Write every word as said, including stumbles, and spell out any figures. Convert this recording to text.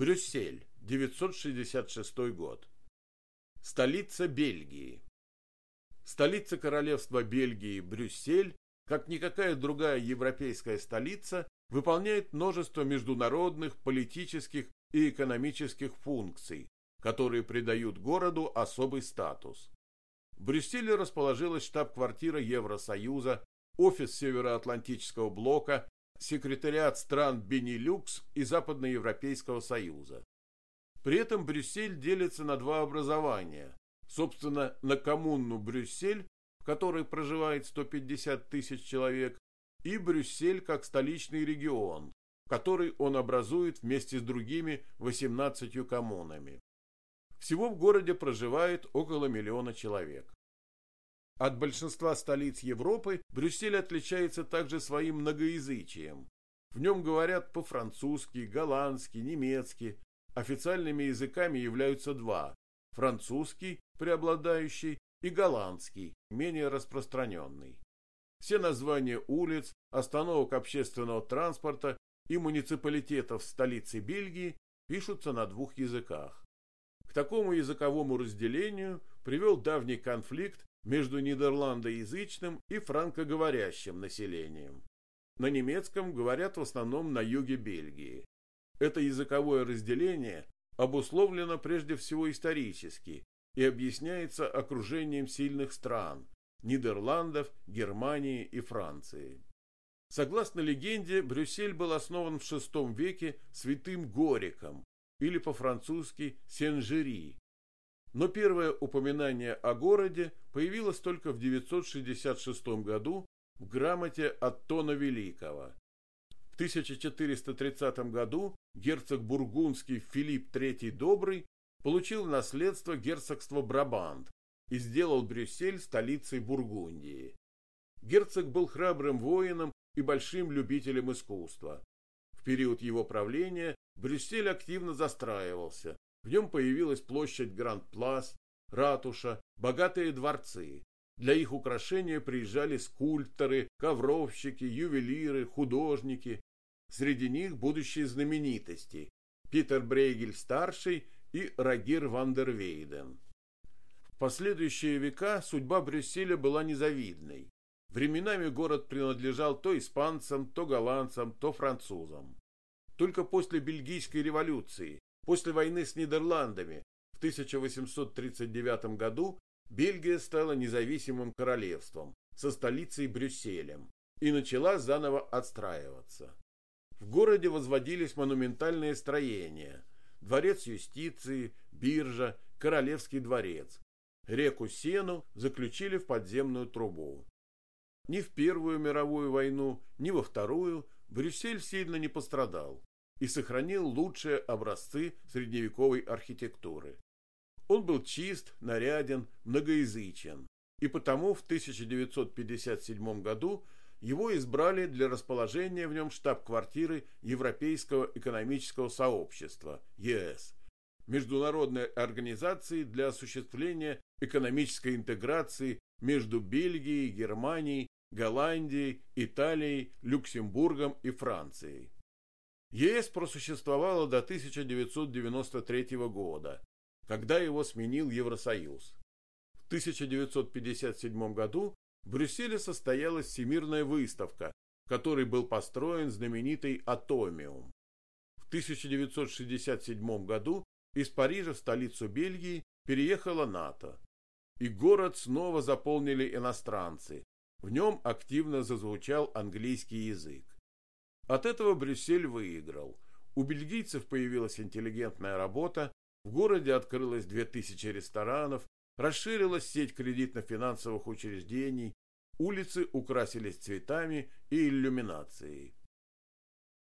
Брюссель, девятьсот шестьдесят шестой год. Столица Бельгии. Столица Королевства Бельгии, Брюссель, как никакая другая европейская столица, выполняет множество международных, политических и экономических функций, которые придают городу особый статус. В Брюсселе расположилась штаб-квартира Евросоюза, офис Североатлантического блока, секретариат стран Бенилюкс и Западноевропейского союза. При этом Брюссель делится на два образования. Собственно, на коммуну Брюссель, в которой проживает сто пятьдесят тысяч человек, и Брюссель как столичный регион, который он образует вместе с другими восемнадцатью коммунами. Всего в городе проживает около миллиона человек. От большинства столиц Европы Брюссель отличается также своим многоязычием. В нем говорят по-французски, голландски, немецки. Официальными языками являются два – французский, преобладающий, и голландский, менее распространенный. Все названия улиц, остановок общественного транспорта и муниципалитетов столицы Бельгии пишутся на двух языках. К такому языковому разделению привел давний конфликт между нидерландоязычным и франкоговорящим населением. На немецком говорят в основном на юге Бельгии. Это языковое разделение обусловлено прежде всего исторически и объясняется окружением сильных стран – Нидерландов, Германии и Франции. Согласно легенде, Брюссель был основан в шестом веке святым Гориком, или по-французски Сен-Жери. Но первое упоминание о городе появилось только в девятьсот шестьдесят шестом году в грамоте Оттона Великого. В тысяча четыреста тридцатом году герцог бургундский Филипп третий Добрый получил в наследство герцогство Брабант и сделал Брюссель столицей Бургундии. Герцог был храбрым воином и большим любителем искусства. В период его правления Брюссель активно застраивался. В нем появилась площадь Гранд-Плас, ратуша, богатые дворцы. Для их украшения приезжали скульпторы, ковровщики, ювелиры, художники. Среди них будущие знаменитости – Питер Брейгель-старший и Рогер ван дер Вейден. В последующие века судьба Брюсселя была незавидной. Временами город принадлежал то испанцам, то голландцам, то французам. Только после Бельгийской революции, после войны с Нидерландами в тысяча восемьсот тридцать девятом году Бельгия стала независимым королевством со столицей Брюсселем и начала заново отстраиваться. В городе возводились монументальные строения: дворец юстиции, биржа, королевский дворец. Реку Сену заключили в подземную трубу. Ни в Первую мировую войну, ни во Вторую Брюссель сильно не пострадал и сохранил лучшие образцы средневековой архитектуры. Он был чист, наряден, многоязычен, и потому в тысяча девятьсот пятьдесят седьмом году его избрали для расположения в нем штаб-квартиры Европейского экономического сообщества (ЕС), международной организации для осуществления экономической интеграции между Бельгией, Германией, Голландией, Италией, Люксембургом и Францией. ЕС просуществовало до тысяча девятьсот девяносто третьего года, когда его сменил Евросоюз. В тысяча девятьсот пятьдесят седьмом году в Брюсселе состоялась Всемирная выставка, в которой был построен знаменитый Атомиум. В тысяча девятьсот шестьдесят седьмом году из Парижа в столицу Бельгии переехала НАТО, и город снова заполнили иностранцы. В нем активно зазвучал английский язык. От этого Брюссель выиграл. У бельгийцев появилась интеллигентная работа, в городе открылось две тысячи ресторанов, расширилась сеть кредитно-финансовых учреждений, улицы украсились цветами и иллюминацией.